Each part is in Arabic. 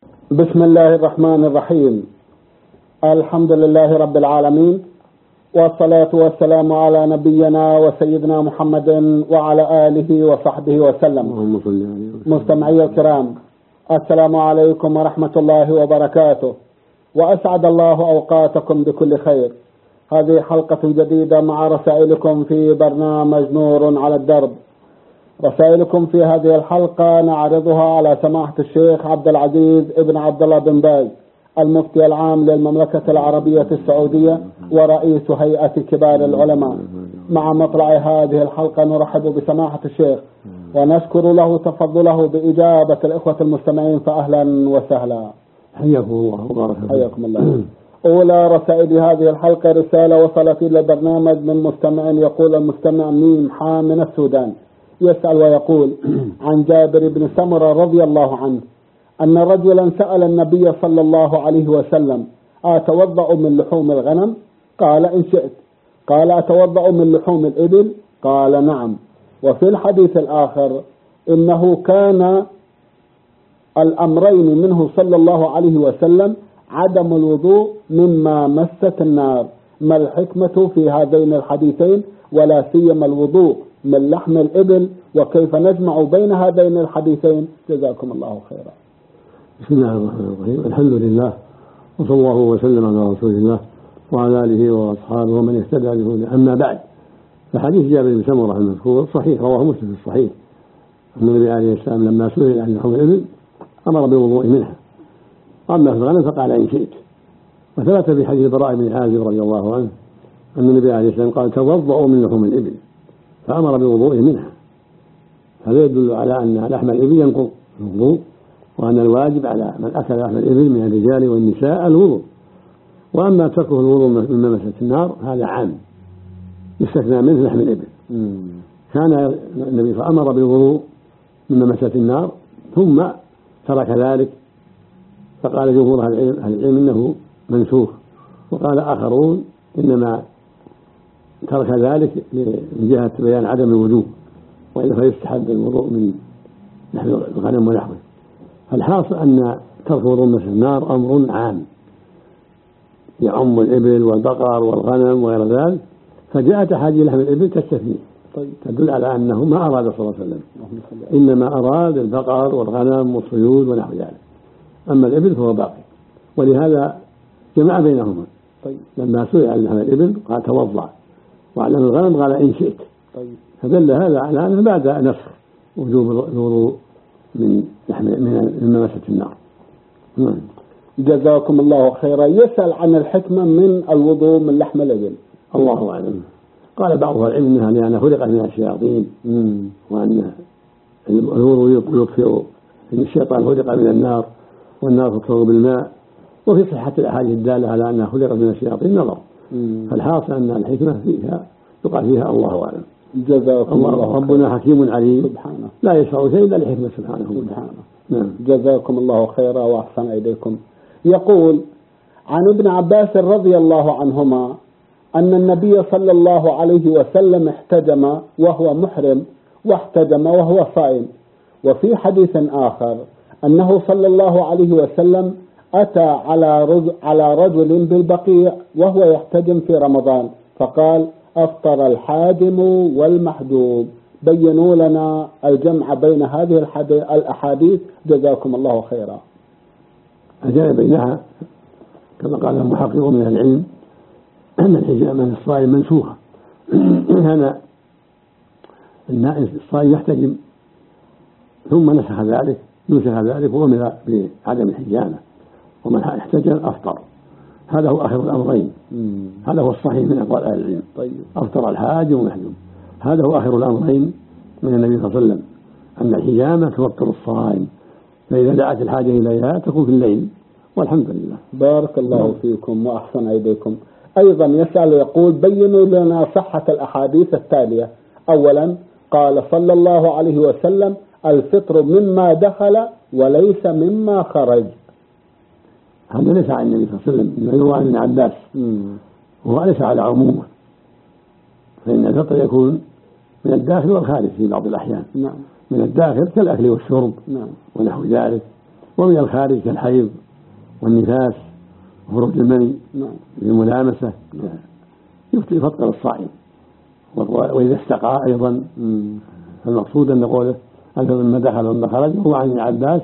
بسم الله الرحمن الرحيم. الحمد لله رب العالمين، والصلاة والسلام على نبينا وسيدنا محمد وعلى آله وصحبه وسلم. مستمعي الكرام، السلام عليكم ورحمة الله وبركاته، وأسعد الله أوقاتكم بكل خير. هذه حلقة جديدة مع رسائلكم في برنامج نور على الدرب. رسائلكم في هذه الحلقة نعرضها على سماحة الشيخ عبد العزيز ابن عبد الله بن باز، المفتي العام للمملكة العربية السعودية ورئيس هيئة كبار العلماء. مع مطلع هذه الحلقة نرحب بسماحة الشيخ ونشكر له تفضله بإجابة الإخوة المستمعين، فأهلا وسهلا. حياكم الله وبارك فيكم. حياكم الله. أولى رسائل هذه الحلقة رسالة وصلت إلى البرنامج من مستمع، يقول المستمع ميم حا من السودان، يسأل ويقول عن جابر بن سمرة رضي الله عنه أن رجلا سأل النبي صلى الله عليه وسلم: أتوضأ من لحوم الغنم؟ قال: إن شئت. قال: أتوضأ من لحوم الإبل؟ قال: نعم. وفي الحديث الآخر إنه كان الأمرين منه صلى الله عليه وسلم عدم الوضوء مما مست النار. ما الحكمة في هذين الحديثين، ولا سيما الوضوء من لحم الإبل، وكيف نجمع بين هذين الحديثين؟ جزاكم الله خيرا. بسم الله الرحمن الرحيم. الحمد لله، وصلى الله وسلم على رسول الله وعلى آله وأصحابه ومن اهتدى بهداه. أما بعد، فحديث جابر بن سمرة المذكور صحيح، رواه مسلم في الصحيح أن النبي عليه السلام لما سئل عن لحوم الإبل أمر بالوضوء منها، أما في الغنم فقال: إن شئت. وثبت في حديث البراء بن عازب رضي الله عنه أن النبي عليه السلام قال: توضأوا من لحوم الإبل، فأمر بالوضوء منها. هذا يدل على أن لحم الإبل ينقض الوضوء، وأن الواجب على من أكل لحم الإبل من الرجال والنساء الوضوء. وأما تركه الوضوء من مسة النار هذا عام يستثنى منه لحم الإبل. كان النبي فأمر بالوضوء من مسة النار ثم ترك ذلك، فقال جمهور أهل العلم إنه منسوخ، وقال آخرون إنما ترك ذلك من جهة بيان عدم الوجوب، وإلا فيستحب الوضوء من لحم الغنم ولحمه. فالحاصل أن ترك وضوء مسة النار أمر عام يعم الإبل والبقر والغنم وغير ذلك، فجاءت أحاديث لحم الإبل تستثني تدل على أنه ما أراد صلى الله عليه وسلم، إنما أراد البقر والغنم والصيود ونحو ذلك. أما الإبل فهو باقي، ولهذا جمع بينهما. لما سئل عن لحم الإبل قال: توضأ، وعن الغنم قال: إن شئت. فدل هذا على أنه بعد نسخ وجوب الوضوء من مسة النار. جزاكم الله خيرا. يسأل عن الحكمة من الوضوء من لحم الإبل. الله أعلم. قال بعض العلم أنها لأنها خلقت من الشياطين، وأن الوضوء يطفئ، إن الشيطان خلق من النار والنار تطفئ بالماء. وفي صحة الأحاديث الدالة على أنها خلقت من الشياطين نظر. فالحاصل أن الحكمة فيها يقال فيها الله أعلم. جزاكم الله. ربنا حكيم عليم سبحانه، لا يشرع شيء إلا لحكمة سبحانه. نعم. جزاكم الله خيرا وأحسن إليكم. يقول عن ابن عباس رضي الله عنهما أن النبي صلى الله عليه وسلم احتجم وهو محرم، واحتجم وهو صائم. وفي حديث آخر أنه صلى الله عليه وسلم أتى على رجل بالبقيع وهو يحتجم في رمضان، فقال: أفطر الحاجم والمحجوب. بينوا لنا الجمع بين هذه الأحاديث جزاكم الله خيرا. الجمع بينها كما قال المحققون من العلم أن الحجامة الصائم منسوخة. كان الصائم يحتجم ثم نسخ ذلك وأمر بعدم الحجامة، ومن احتجم أفطر. هذا هو آخر الأمرين، هذا هو الصحيح من أقوال أهل العلم. أفطر الحاجم ومحجوم، هذا هو آخر الأمرين من النبي صلى الله عليه وسلم، أن الحجامة توفر الصائم، فإذا دعت الحاجة إليها تكون في الليل، والحمد لله. بارك الله فيكم وأحسن إليكم. أيضا يسأل يقول: بينوا لنا صحة الأحاديث التالية. أولا، قال صلى الله عليه وسلم: الفطر مما دخل وليس مما خرج. هذا ليس عن النبي صلى الله عليه وسلم، يروى عن ابن عباس، وهو ليس على عمومه، فإن الفطر يكون من الداخل والخارج في بعض الأحيان. من الداخل كالأكل والشرب ونحو ذلك، ومن الخارج كالحيض والنفاس وخروج المني بالملامسة يفطر الصائم. وإذا استقى أيضا المقصود أن نقوله أنه مما دخل وما خرج هو عن ابن عباس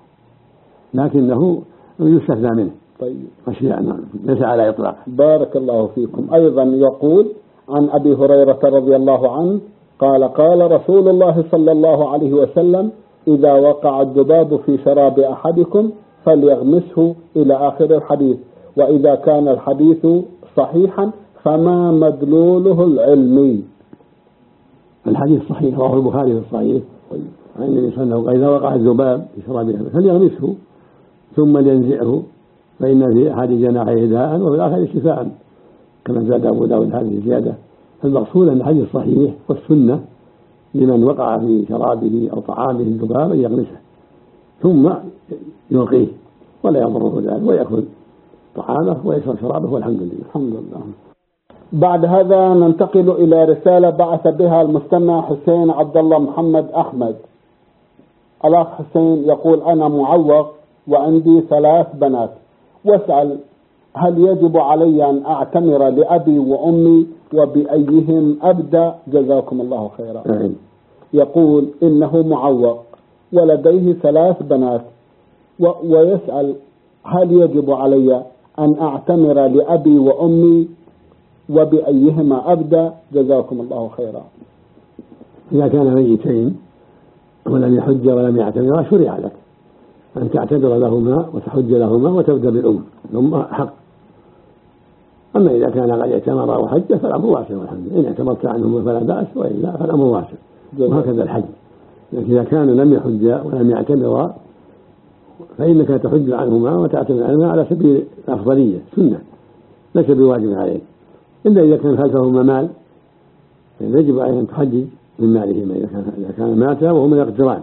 لكنه يستثنى منه. طيب أشياء ليس على إطلاق. بارك الله فيكم. أيضا يقول عن أبي هريرة رضي الله عنه قال قال رسول الله صلى الله عليه وسلم إذا وقع الذباب في شراب أحدكم فليغمسه إلى آخر الحديث، وإذا كان الحديث صحيحا فما مدلوله العلمي. الحديث صحيح رواه البخاري في الصحيح عن النبي صلى الله عليه وسلم إذا وقع الذباب في شراب أحدكم فليغمسه ثم لينزعه فإن في أحد جناحيه داء وفي الآخر شفاء كما زاد أبو داود هذه الزيادة. فالمقصود أن الحديث صحيح والسنة لمن وقع في شرابه أو طعامه الذباب أن يغمسه ثم يلقيه ولا يضره ذلك ويأكل طعامه ويشرب شرابه والحمد لله. الحمد لله. بعد هذا ننتقل إلى رسالة بعث بها المستمع حسين عبد الله محمد أحمد. الأخ حسين يقول أنا معوق وعندي 3 بنات واسأل هل يجب علي أن أعتمر لأبي وأمي وبأيهم أبدأ جزاكم الله خيرا. يقول إنه معوق ولديه 3 بنات ويسأل هل يجب علي أن أعتمر لأبي وأمي وبأيهما أبدأ جزاكم الله خيرا. إذا كان ميتين ولم يحج ولم يعتمر شرع لك أن تعتذر لهما وتحج لهما وتبدأ بالأم حق. أما إذا كان قد اعتمر وحج فالأمر واسع والحمد لله. إن اعتمرت عنهما فلا بأس وإلا فالأمر واسع. وهكذا الحج لكن إذا كانوا لم يحجا ولم يعتمرا فإنك تحج عنهما وتعتمر عنهما على سبيل الأفضلية سنة ليس بواجب عليك إلا إذا كان خلفهما مال يجب عليهم أن تحجج من مالهما إذا كان ماتا وهما يقدران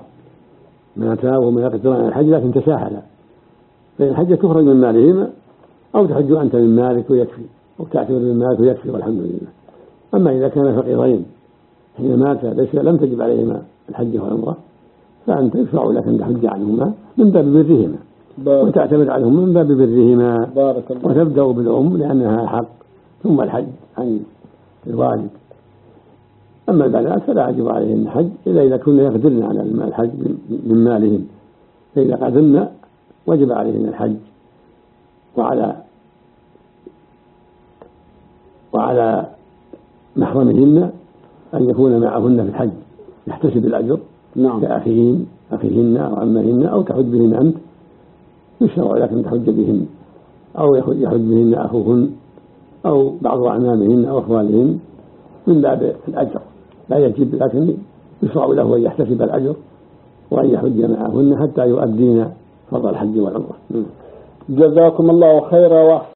على الحج لكن تساهلا فإن الحج تخرج من مالهما أو تحج أنت من مالك ويكفي أو تعتبر من مالك ويكفي والحمد لله. أما إذا كان فقيرين حين مات لم تجب عليهما الحج والعمرة فأنت يشرع لك أن تحج عنهما من باب برهما وتعتمد عنهم من باب برهما وتبدأ بالأم لأنها حق ثم الحج عن الوالد. أما البنات فلا يجب عليهن الحج إلا إذا كنا يقدرن على الحج من مالهم فإذا قدرن وجب عليهن الحج وعلى محرمهن أن يكون معهن في الحج يحتسب الأجر كأخيهن أو عمهن أو تحج بهن أنت يشرع لك أن تحج بهن أو يحج بهن أخوهن أو بعض أعمامهن أو أخوالهن من باب الأجر لا يجب لكن يشرع له أن يحتسب الأجر وأن يحج معهن حتى يؤدين فرض الحج والعمرة. جزاكم الله خيرا.